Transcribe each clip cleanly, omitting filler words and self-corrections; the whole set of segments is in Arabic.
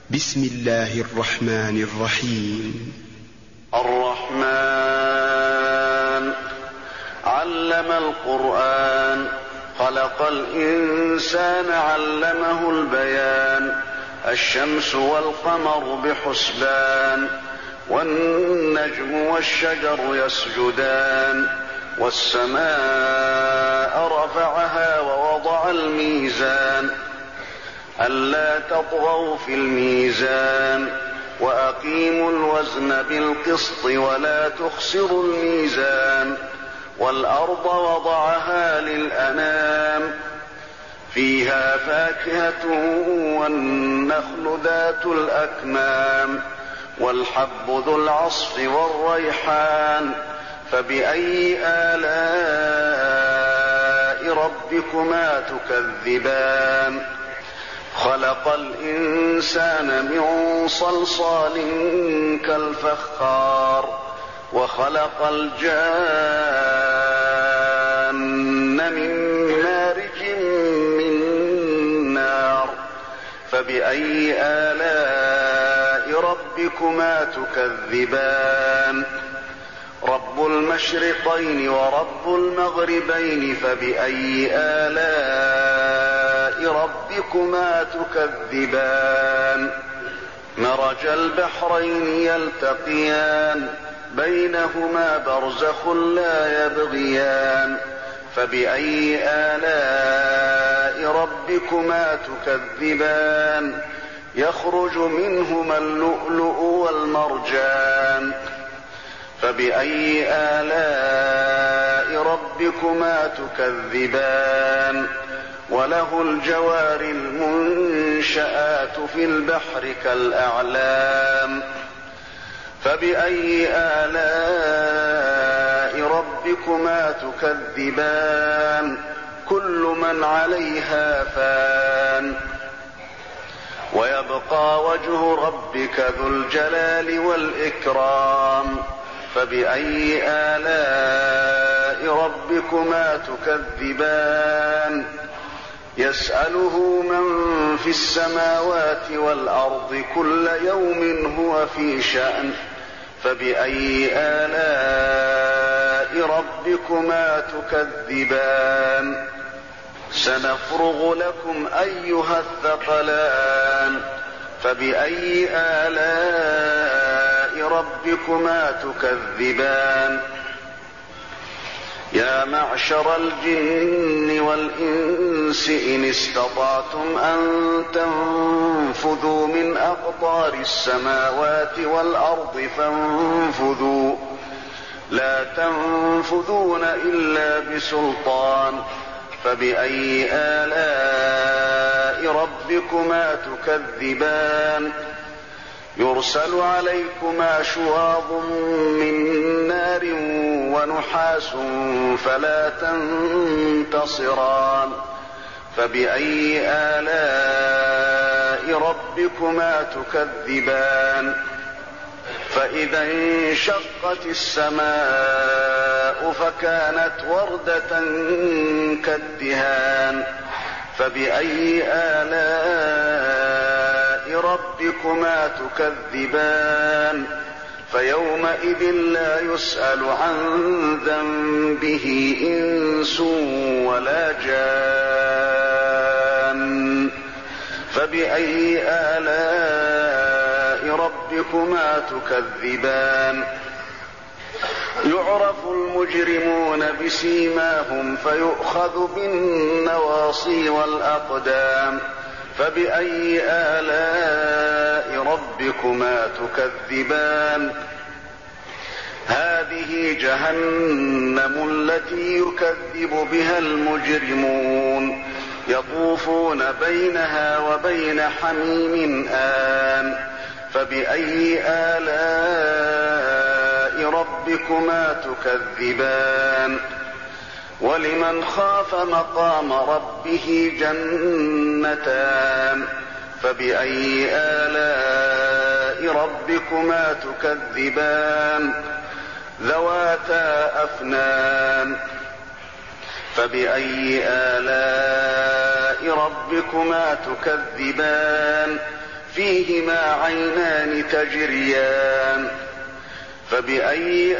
بسم الله الرحمن الرحيم. الرحمن علم القرآن، خلق الإنسان علمه البيان. الشمس والقمر بحسبان، والنجم والشجر يسجدان. والسماء رفعها ووضع الميزان، ألا تطغوا في الميزان، وأقيموا الوزن بالقسط ولا تخسروا الميزان. والأرض وضعها للأنام، فيها فاكهة والنخل ذات الأكمام، والحب ذو العصف والريحان. فبأي آلاء ربكما تكذبان؟ خلق الإنسان من صلصال كالفخار، وخلق الجان من مارج من نار. فبأي آلاء ربكما تكذبان؟ رب المشرقين ورب المغربين، فبأي آلاء ربكما تكذبان؟ مرج البحرين يلتقيان، بينهما برزخ لا يبغيان. فبأي آلاء ربكما تكذبان؟ يخرج منهما اللؤلؤ والمرجان. فبأي آلاء ربكما تكذبان؟ وله الجوار المنشآت في البحر كالأعلام. فبأي آلاء ربكما تكذبان؟ كل من عليها فان، ويبقى وجه ربك ذو الجلال والإكرام. فبأي آلاء ربكما تكذبان؟ يسأله من في السماوات والأرض كل يوم هو في شأن. فبأي آلاء ربكما تكذبان؟ سنفرغ لكم أيها الثقلان. فبأي آلاء ربكما تكذبان؟ يا معشر الجن والإنس إن استطعتم أن تنفذوا من أقطار السماوات والأرض فانفذوا، لا تنفذون إلا بسلطان. فبأي آلاء ربكما تكذبان؟ يرسل عليكما شواظ من نار ونحاس فلا تنتصران. فبأي آلاء ربكما تكذبان؟ فإذا انشقت السماء فكانت وردة كالدهان. فبأي آلاء ربكما تكذبان؟ فيومئذ لا يسأل عن ذنبه إنس ولا جان. فبأي آلاء ربكما تكذبان؟ يعرف المجرمون بسيماهم فيؤخذ بالنواصي والأقدام. فبأي آلاء ربكما تكذبان؟ هذه جهنم التي يكذب بها المجرمون، يطوفون بينها وبين حميم آن. فبأي آلاء ربكما تكذبان؟ ولمن خاف مقام ربه جنتان. فبأي آلاء ربكما تكذبان؟ ذواتا أفنان. فبأي آلاء ربكما تكذبان؟ فيهما عينان تجريان فبأي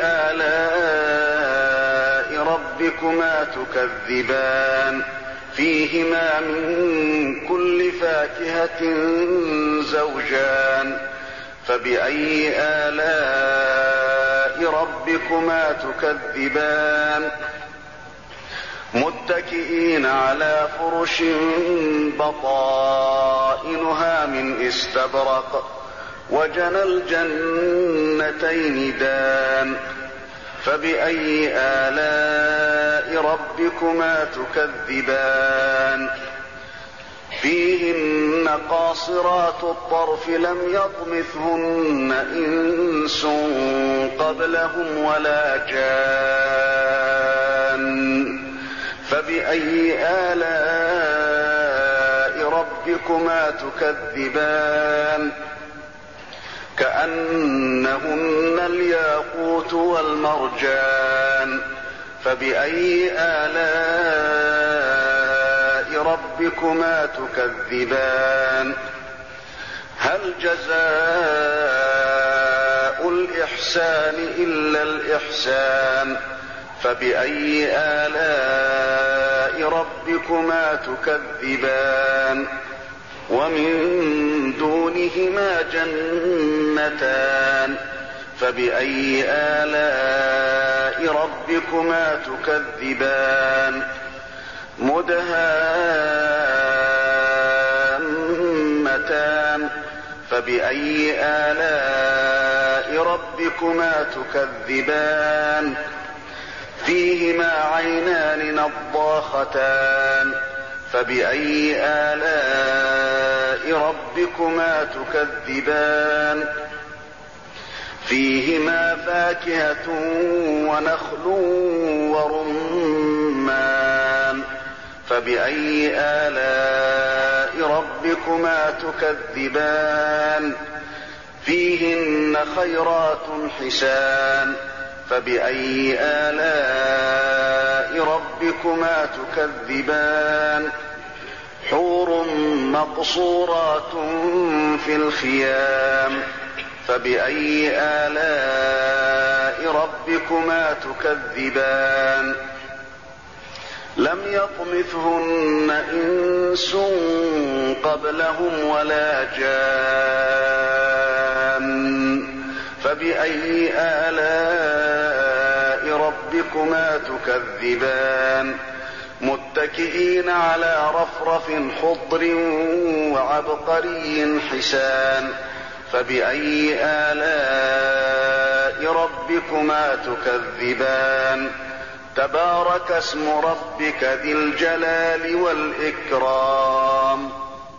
آلاء ربكما تكذبان فيهما من كل فاكهة زوجان فبأي آلاء ربكما تكذبان متكئين على فرش بطائنها من استبرق وجنى الجنتين دان فبأي آلاء ربكما تكذبان فيهن قاصرات الطرف لم يطمثهن إنس قبلهم ولا جان فبأي آلاء ربكما تكذبان كأنهن الياقوت والمرجان فبأي آلاء ربكما تكذبان هل جزاء الإحسان إلا الإحسان فبأي آلاء ربكما تكذبان ومن دونهما جنتان فبأي آلاء ربكما تكذبان مدهامتان فبأي آلاء ربكما تكذبان فيهما عينان نضاختان فبأي آلاء ربكما تكذبان فيهما فاكهة ونخل ورمان فبأي آلاء ربكما تكذبان فيهن خيرات حسان فبأي آلاء ربكما تكذبان حور مقصورات في الخيام فبأي آلاء ربكما تكذبان لم يطمثهن إنس قبلهم ولا جان فبأي آلاء ربكما تكذبان متكئين على رفرف خضر وعبقري حسان فبأي آلاء ربكما تكذبان تبارك اسم ربك ذي الجلال والإكرام